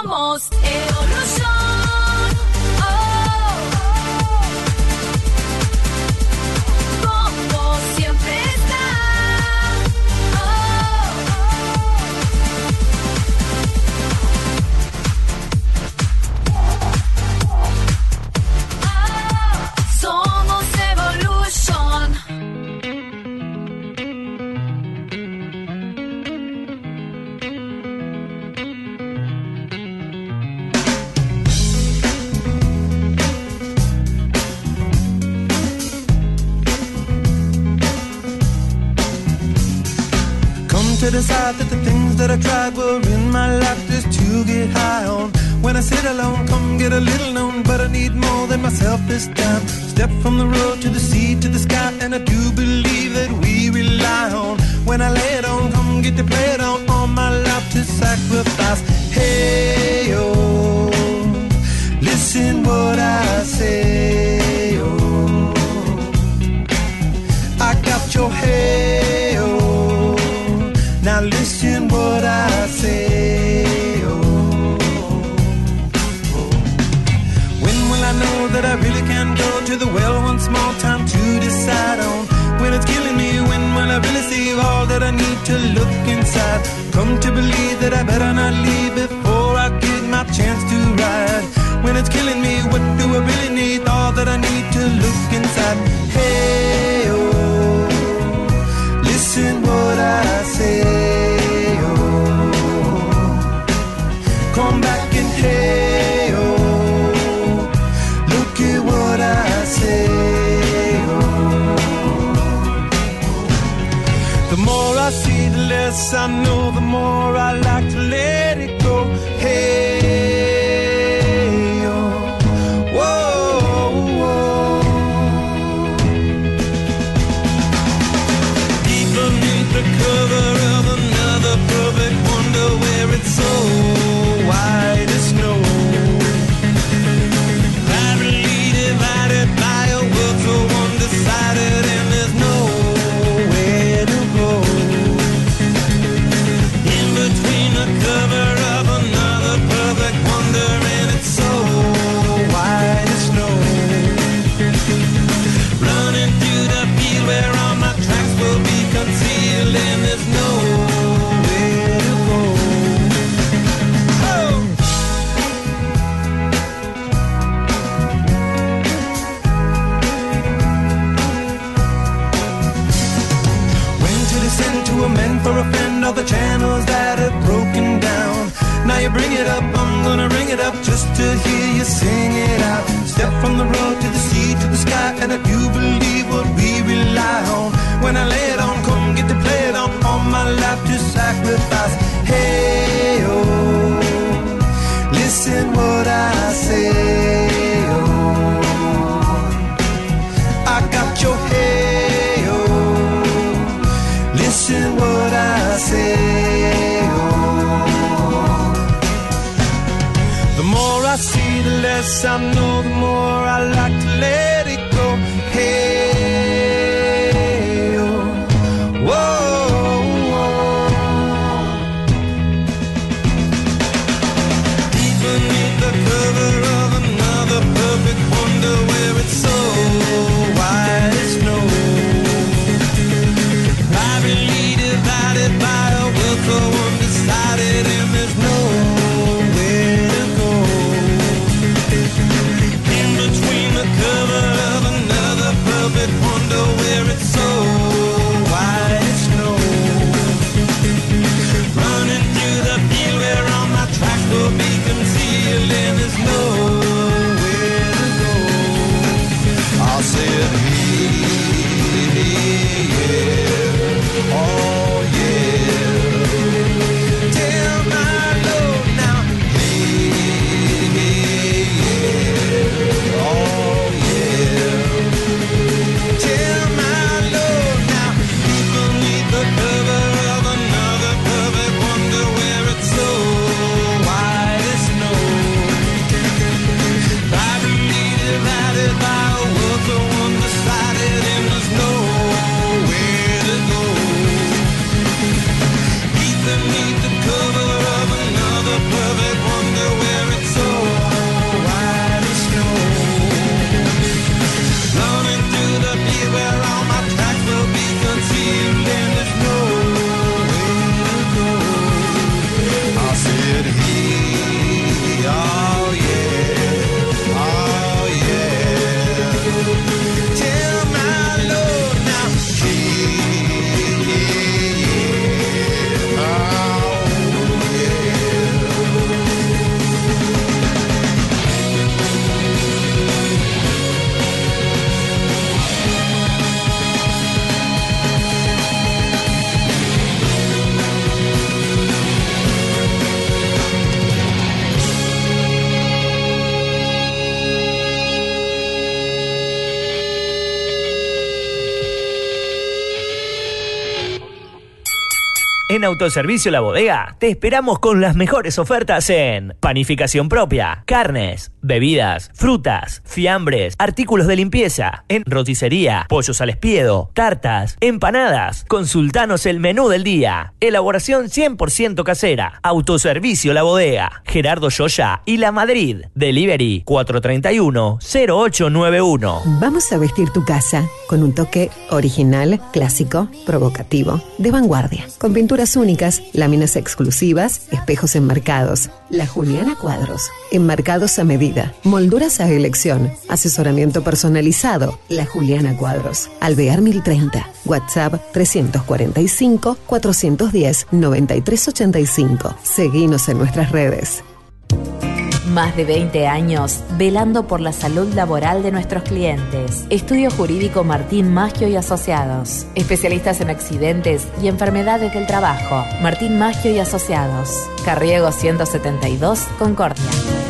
Somos Evolution. Con vos siempre está. Somos Evolution. To decide that the things that I tried were in my life just to get high on. When I sit alone, come get a little known, but I need more than myself this time. Step from the road to the sea to the sky, and I do believe that we rely on. When I lay it on, come get to play it on, all my life to sacrifice. Hey, oh, listen what I say, oh, I got your hey, oh. Now listen what I say, oh, oh. When will I know that I really can go to the well one small time to decide on? When it's killing me, when will I really see all that I need to look inside? Come to believe that I better not leave before I get my chance to ride. When it's killing me, what do I really need? All that I need to look inside. Hey, oh, listen what I say, oh, come back and hey, oh, look at what I say, oh. The more I see, the less I know, the more I like to let it go. Hey, oh, whoa, whoa. Deep beneath the cover of another perfect wonder, where it's so white as snow, privately divided by a world so undecided, and there's nowhere to go. In between the cover of another perfect wonder, and it's so white as snow, running through the field where all my tracks will be concealed, and there's nowhere to go. Oh! When to descend to amend for a friend all the channels that have broken down. Now you bring it up, I'm gonna ring it up just to hear you sing it out. Step from the road to the sea to the sky, and I do believe what we rely on. When I lay it on, come get to play it on, all my life to sacrifice. Hey, oh, listen what I say, oh, I got your hey, oh, listen what I say, oh. The more I see, the less I know, the more I like to let it go. Hey, oh, whoa, whoa. Deep beneath the cover of another perfect wonder, where it's so white as snow, privately divided by a world so undecided, and there's nowhere to go. In between the cover En Autoservicio La Bodega te esperamos con las mejores ofertas en panificación propia, carnes, bebidas, frutas, fiambres, artículos de limpieza, en roticería, pollos al espiedo, tartas, empanadas. Consultanos el menú del día. Elaboración 100% casera. Autoservicio La Bodega, Gerardo Yoya y La Madrid. Delivery 431-0891. Vamos a vestir tu casa con un toque original, clásico, provocativo, de vanguardia. Con pinturas únicas, láminas exclusivas, espejos enmarcados. La Juliana Cuadros. Enmarcados a medida. Molduras a elección. Asesoramiento personalizado. La Juliana Cuadros. Alvear 1030. WhatsApp 345-410-9385. Seguinos en nuestras redes. Más de 20 años velando por la salud laboral de nuestros clientes. Estudio Jurídico Martín Maggio y Asociados. Especialistas en accidentes y enfermedades del trabajo. Martín Maggio y Asociados. Carriego 172, Concordia.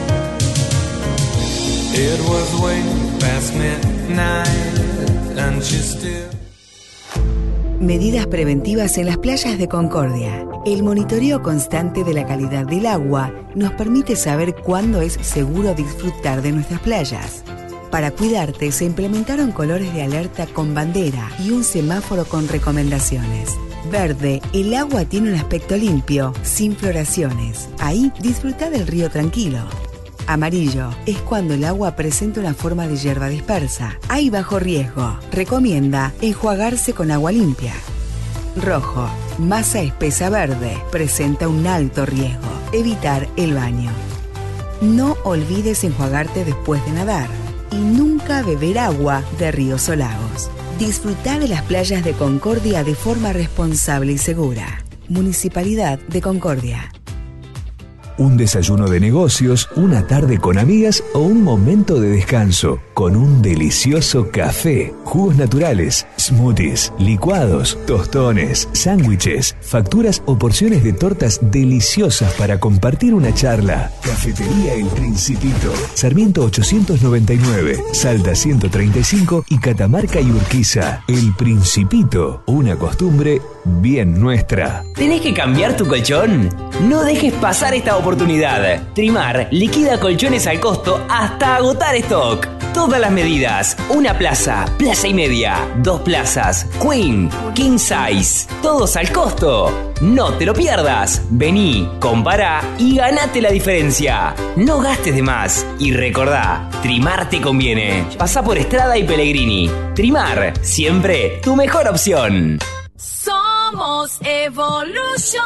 It was way past midnight and she still... Medidas preventivas en las playas de Concordia. El monitoreo constante de la calidad del agua nos permite saber cuándo es seguro disfrutar de nuestras playas. Para cuidarte se implementaron colores de alerta con bandera y un semáforo con recomendaciones. Verde, el agua tiene un aspecto limpio, sin floraciones. Ahí disfruta del río tranquilo. Amarillo es cuando el agua presenta una forma de hierba dispersa. Hay bajo riesgo. Recomienda enjuagarse con agua limpia. Rojo, masa espesa verde, presenta un alto riesgo. Evitar el baño. No olvides enjuagarte después de nadar. Y nunca beber agua de ríos o lagos. Disfrutar de las playas de Concordia de forma responsable y segura. Municipalidad de Concordia. Un desayuno de negocios, una tarde con amigas o un momento de descanso con un delicioso café, jugos naturales, smoothies, licuados, tostones, sándwiches, facturas o porciones de tortas deliciosas para compartir una charla. Cafetería El Principito, Sarmiento 899, Salta 135 y Catamarca y Urquiza. El Principito, una costumbre bien nuestra. ¿Tenés que cambiar tu colchón? No dejes pasar esta oportunidad. Trimar liquida colchones al costo hasta agotar stock. Todas las medidas, una plaza, plaza y media, 2 plazas, queen, king size, todos al costo. No te lo pierdas. Vení, compará y ganate la diferencia. No gastes de más y recordá, Trimar te conviene. Pasá por Estrada y Pellegrini. Trimar, siempre tu mejor opción. Somos Evolution.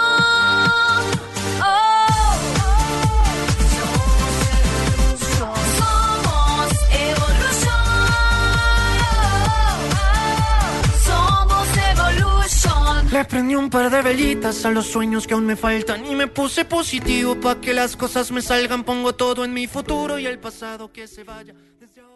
Le prendí un par de velitas a los sueños que aún me faltan y me puse positivo pa' que las cosas me salgan. Pongo todo en mi futuro y el pasado que se vaya desde ahora.